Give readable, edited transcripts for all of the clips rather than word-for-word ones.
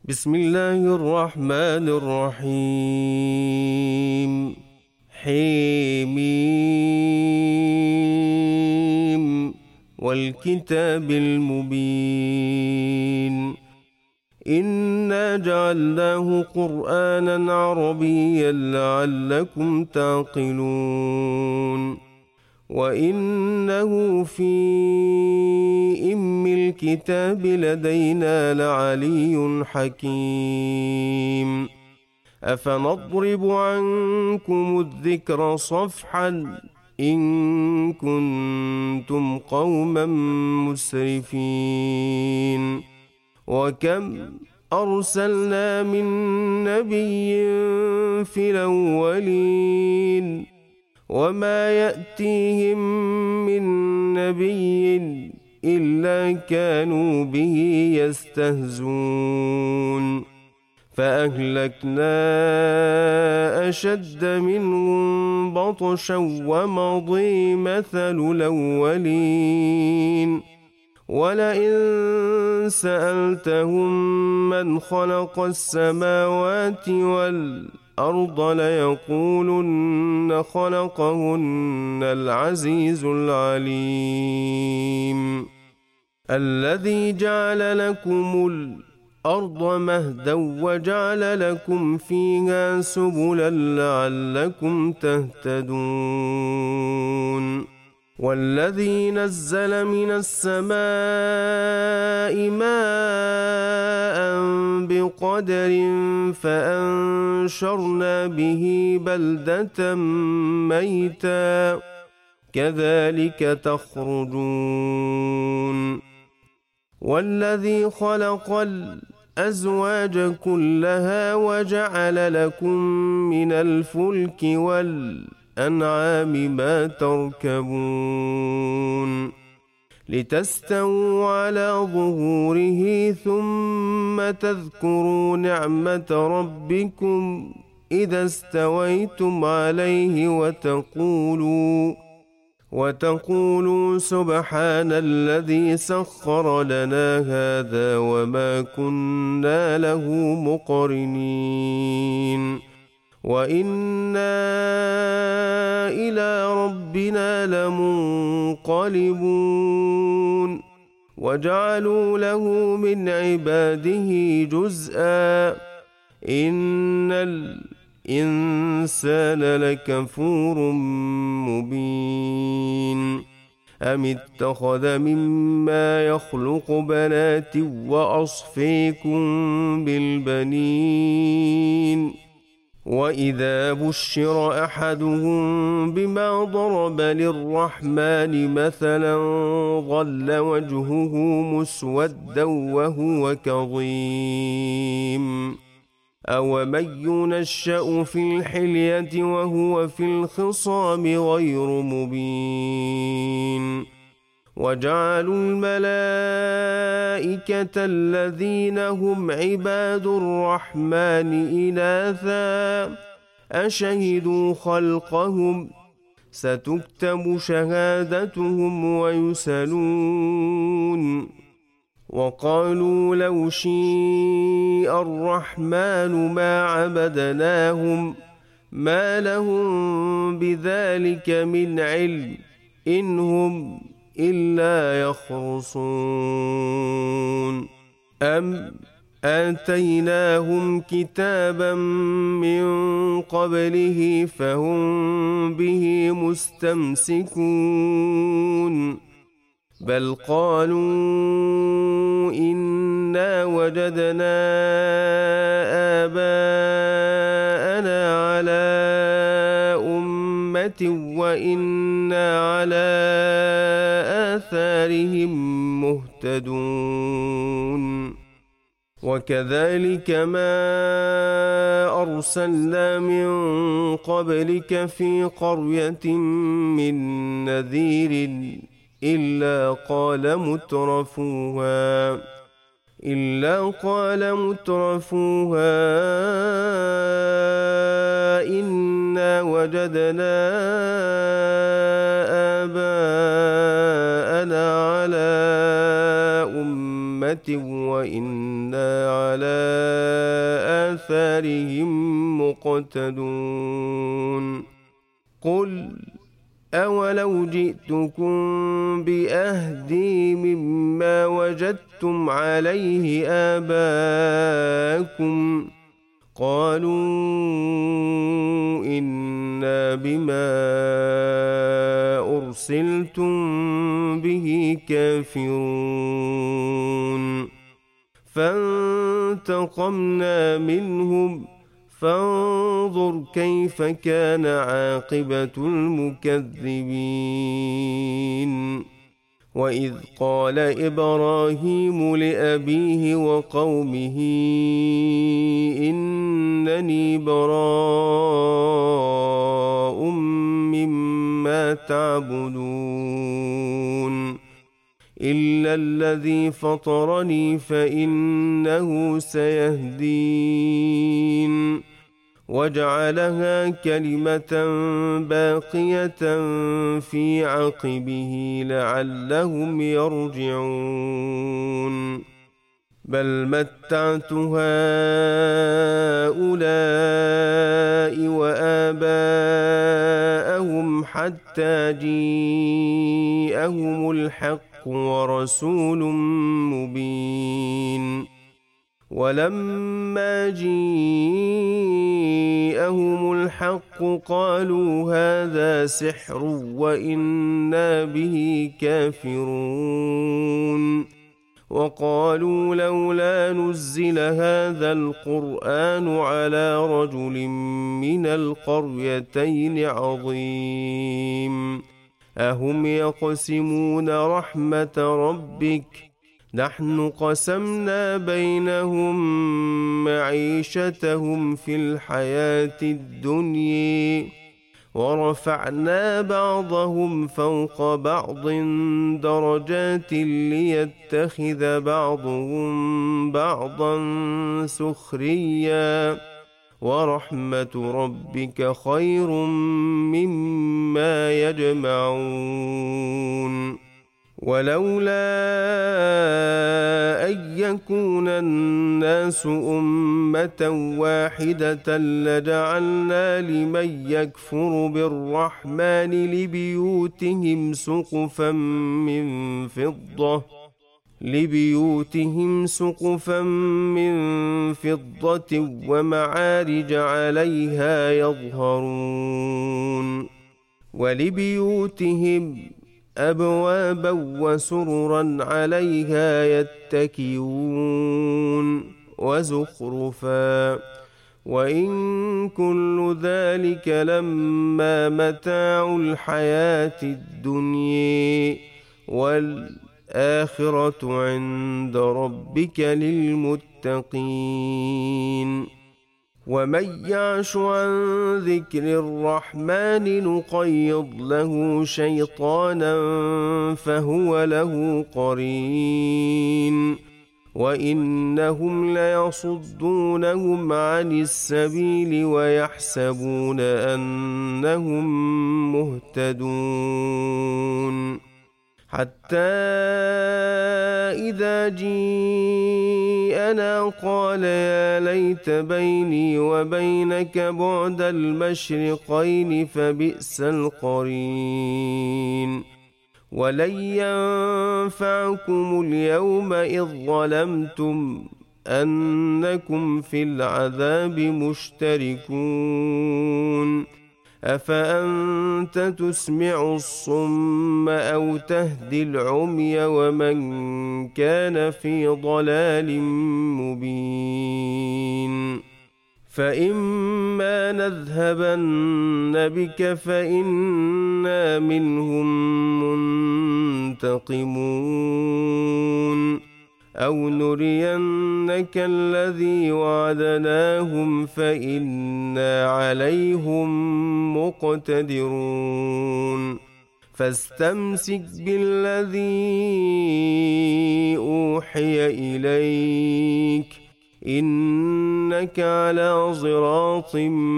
بسم الله الرحمن الرحيم. حميم والكتاب المبين. إنا جعلناه قرآنا عربيا لعلكم تعقلون. وإنه في الكتاب لدينا لعلي حكيم. أفنضرب عنكم الذكر صفحا إن كنتم قوما مسرفين. وكم أرسلنا من نبي في الأولين وما يأتيهم من نبي إلا كانوا به يستهزون. فأهلكنا أشد منهم بطشا ومضي مثل الأولين. ولئن سألتهم من خلق السماوات والأرض ليقولن خلقهن العزيز العليم. الذي جعل لكم الأرض مهدا وجعل لكم فيها سبلا لعلكم تهتدون. والذي نزل من السماء ماء بقدر فأنشرنا به بلدة ميتا كذلك تخرجون. والذي خلق الأزواج كلها وجعل لكم من الفلك والأنعام ما تركبون لتستووا على ظهوره ثم تذكروا نعمة ربكم إذا استويتم عليه وتقولوا سبحان الذي سخر لنا هذا وما كنا له مقرنين وإنا إلى ربنا لمنقلبون. وجعلوا له من عباده جزءا إن الإنسان لكفور مبين. أم اتخذ مما يخلق بنات وأصفيكم بالبنين. وإذا بشر أحدهم بما ضرب للرحمن مثلا ظل وجهه مسودا وهو كظيم. أومن ينشأ في الحلية وهو في الخصام غير مبين. وجعلوا الملائكة الذين هم عباد الرحمن إناثا أشهدوا خلقهم ستكتب شهادتهم ويسألون. وقالوا لو شيء الرحمن ما عبدناهم ما لهم بذلك من علم إن هم إلا يخرصون. أم آتيناهم كتابا من قبله فهم به مستمسكون. بل قالوا إنا وجدنا آباءنا على أمة وإنا على آثارهم مهتدون. وكذلك ما أرسلنا من قبلك في قرية من نذير إلا قال مترفوها إنا وجدنا آباءنا على أمة وإنا على آثارهم مقتدون قل أولو جئتكم بأهدي مما وجدتم عليه آباءكم قالوا إنا بما أرسلتم به كافرون فانتقمنا منهم فانظر كيف كان عاقبة المكذبين وإذ قال إبراهيم لأبيه وقومه إنني براء مما تعبدون إلا الذي فطرني فإنه سيهدين وجعلها كلمة باقية في عقبه لعلهم يرجعون بل متعت هؤلاء وآباءهم حتى جيءهم الحق ورسول مبين ولما جيءهم الحق قالوا هذا سحر وإنا به كافرون وقالوا لولا نزل هذا القرآن على رجل من القريتين عظيم أهم يقسمون رحمة ربك نحن قسمنا بينهم معيشتهم في الحياة الدنيا ورفعنا بعضهم فوق بعض درجات ليتخذ بعضهم بعضا سخريا ورحمة ربك خير مما يجمعون ولولا أن يكون الناس أمة واحدة لجعلنا لمن يكفر بالرحمن لبيوتهم سقفا من فضة ومعارج عليها يظهرون ولبيوتهم أبوابا وسررا عليها يتكئون وزخرفا وإن كل ذلك لما متاع الحياة الدنيا والآخرة عند ربك للمتقين ومن يعش عن ذكر الرحمن نقيض له شيطانا فهو له قرين وإنهم ليصدونهم عن السبيل ويحسبون أنهم مهتدون حتى إذا جيءنا قال يا ليت بيني وبينك بعد المشرقين فبئس القرين ولن ينفعكم اليوم إذ ظلمتم أنكم في العذاب مشتركون أفأنت تسمع الصم أو تهدي العمي ومن كان في ضلال مبين فإما نذهبن بك فإنا منهم منتقمون أو نرينك الذي وعدناهم فإنا عليهم مقتدرون فاستمسك بالذي أوحي إليك إنك على صراط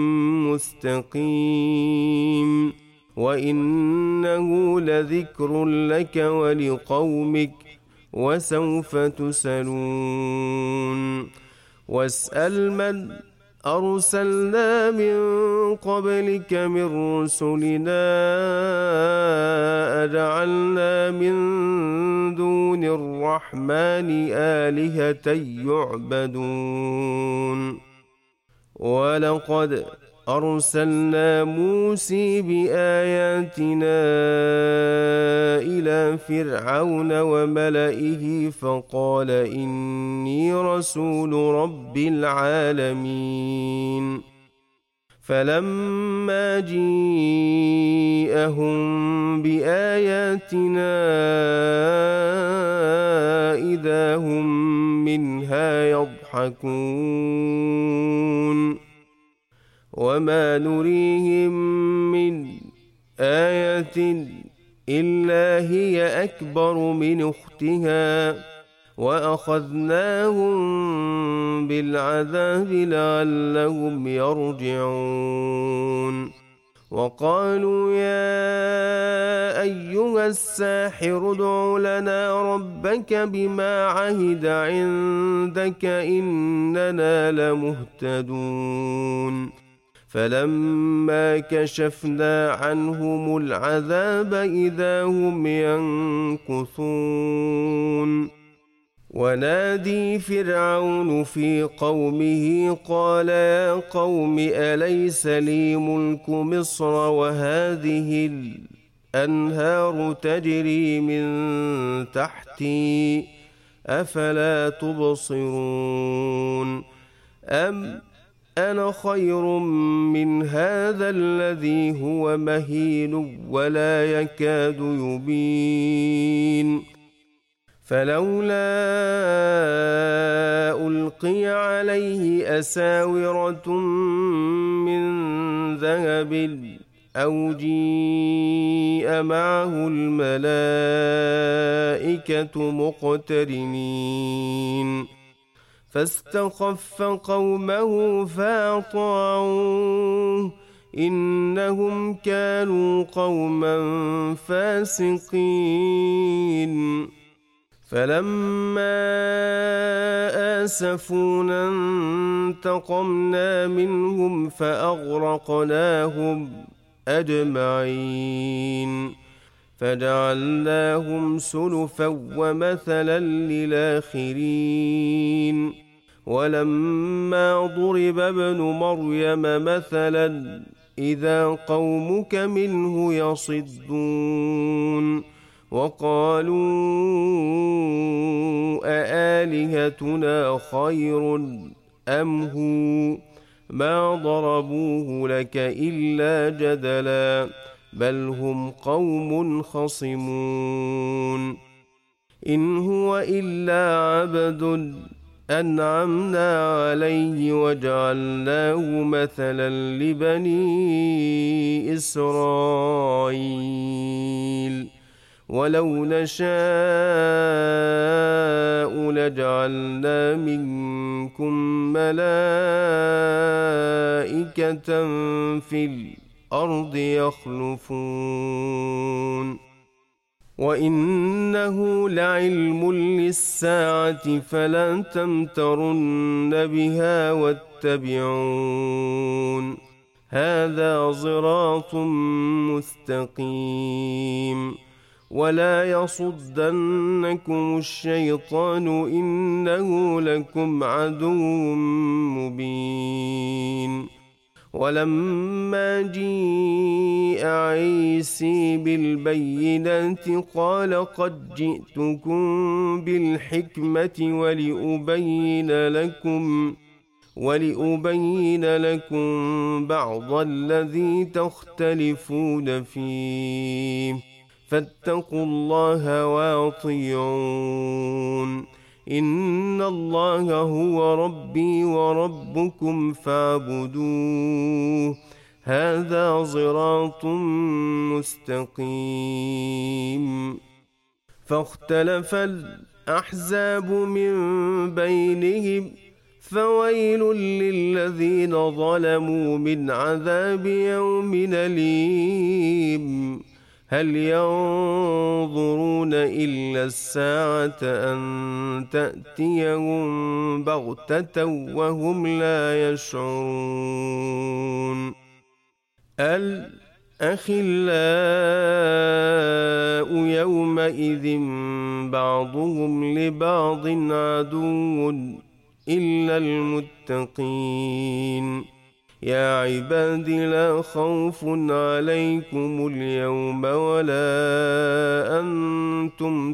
مستقيم وإنه لذكر لك ولقومك وسوف تسألون واسأل من أرسلنا من قبلك من رسلنا أجعلنا من دون الرحمن آلهة يعبدون ولقد أرسلنا موسى بآياتنا إلى فرعون وملئه فقال إني رسول رب العالمين فلما جيءهم بآياتنا إذا هم منها يضحكون وما نريهم من آية إلا هي أكبر من أختها وأخذناهم بالعذاب لعلهم يرجعون وقالوا يا أيها الساحر ادع لنا ربك بما عهد عندك إننا لمهتدون فلما كشفنا عنهم العذاب إذا هم ينكثون ونادي فرعون في قومه قال يا قوم أليس لي ملك مصر وهذه الأنهار تجري من تحتي أفلا تبصرون أم أنا خير من هذا الذي هو مهين ولا يكاد يبين فلولا ألقي عليه أساورة من ذهب أو جيء معه الملائكة مقترنين فاستخف قومه فأطاعوه إنهم كانوا قوما فاسقين فلما آسفونا انتقمنا منهم فأغرقناهم أجمعين فجعلناهم سلفا ومثلا للآخرين ولما ضرب ابن مريم مثلا إذا قومك منه يصدون وقالوا أآلهتنا خير أم هو ما ضربوه لك إلا جدلا بل هم قوم خصمون إن هو إلا عبد أنعمنا عليه وجعلناه مثلا لبني إسرائيل ولو نشاء لجعلنا منكم ملائكة في الأرض يخلفون وإنه لعلم للساعة فلا تمترن بها واتبعون هذا صراط مستقيم ولا يصدنكم الشيطان إنه لكم عدو مبين ولما جيء عيسى بالبينات قال قد جئتكم بالحكمة ولأبين لكم بعض الذي تختلفون فيه فاتقوا الله وأطيعون إن الله هو ربي وربكم فاعبدوه هذا صراط مستقيم فاختلف الأحزاب من بينهم فويل للذين ظلموا من عذاب يوم أليم هل ينظرون إلا الساعة أن تأتيهم بغتة وهم لا يشعرون الأخلاء يومئذ بعضهم لبعض عدو إلا المتقين يا عباد لا خوف عليكم اليوم ولا أنتم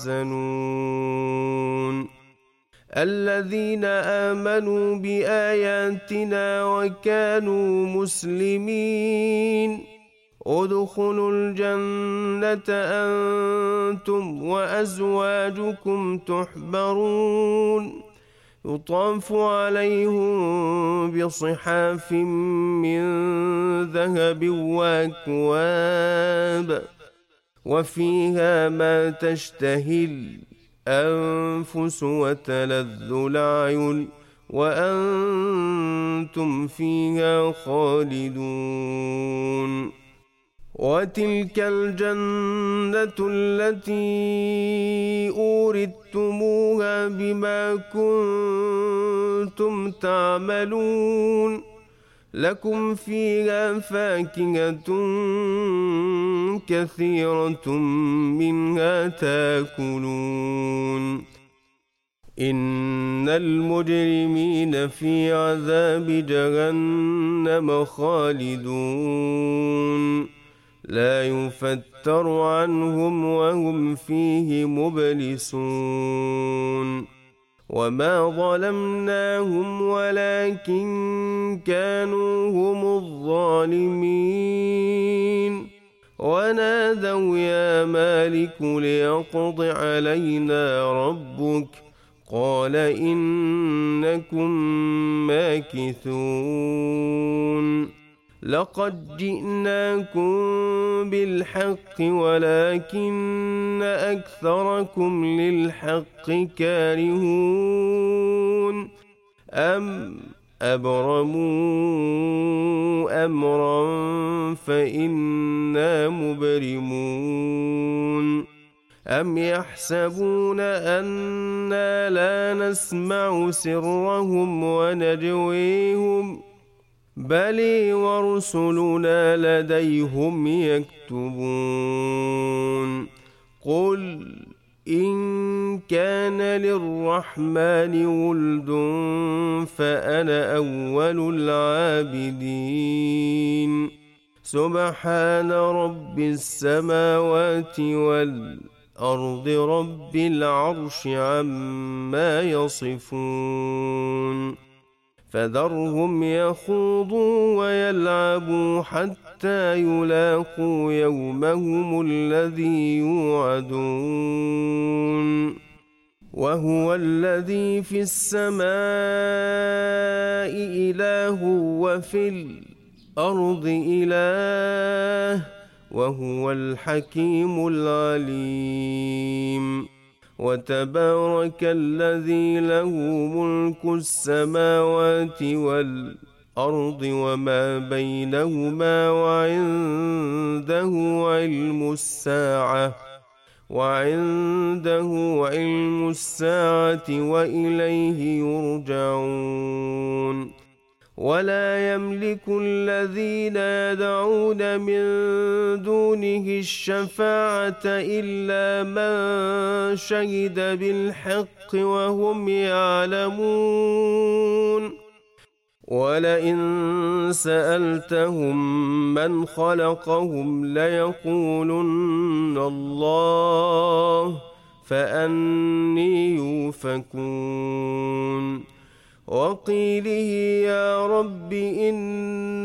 تحزنون الذين آمنوا بآياتنا وكانوا مسلمين ادخلوا الجنة أنتم وأزواجكم تحبرون يطاف عليهم بصحاف من ذهب وأكواب وفيها ما تشتهي الأنفس وتلذ الأعين وأنتم فيها خالدون وتلك الجنة التي أورثتموها بما كنتم تعملون لكم فيها فاكهة كثيرة منها تاكلون إن المجرمين في عذاب جهنم خالدون لا يفتر عنهم وهم فيه مبلسون وما ظلمناهم ولكن كانوا هم الظالمين ونادوا يا مالك ليقض علينا ربك قال إنكم ماكثون لقد جئناكم بالحق ولكن أكثركم للحق كارهون أم أبرموا أمرا فإنا مبرمون أم يحسبون أنا لا نسمع سرهم ونجويهم بل ورسلنا لديهم يكتبون قل إن كان للرحمن ولد فأنا أول العابدين سبحان رب السماوات والأرض رب العرش عما يصفون فذرهم يخوضوا ويلعبوا حتى يلاقوا يومهم الذي يوعدون وهو الذي في السماء إله وفي الأرض إله وهو الحكيم العليم وتبارك الذي له ملك السماوات والأرض وما بينهما وعنده علم الساعة وإليه يرجعون ولا يملك الذين يدعون من دونه الشفاعة إلا من شهد بالحق وهم يعلمون ولئن سألتهم من خلقهم ليقولن الله فأني يؤفكون وقيله يا رب إن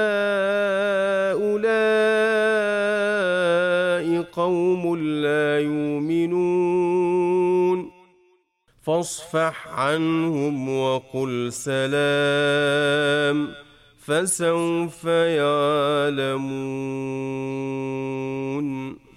هؤلاء قوم لا يؤمنون فاصفح عنهم وقل سلام فسوف يعلمون.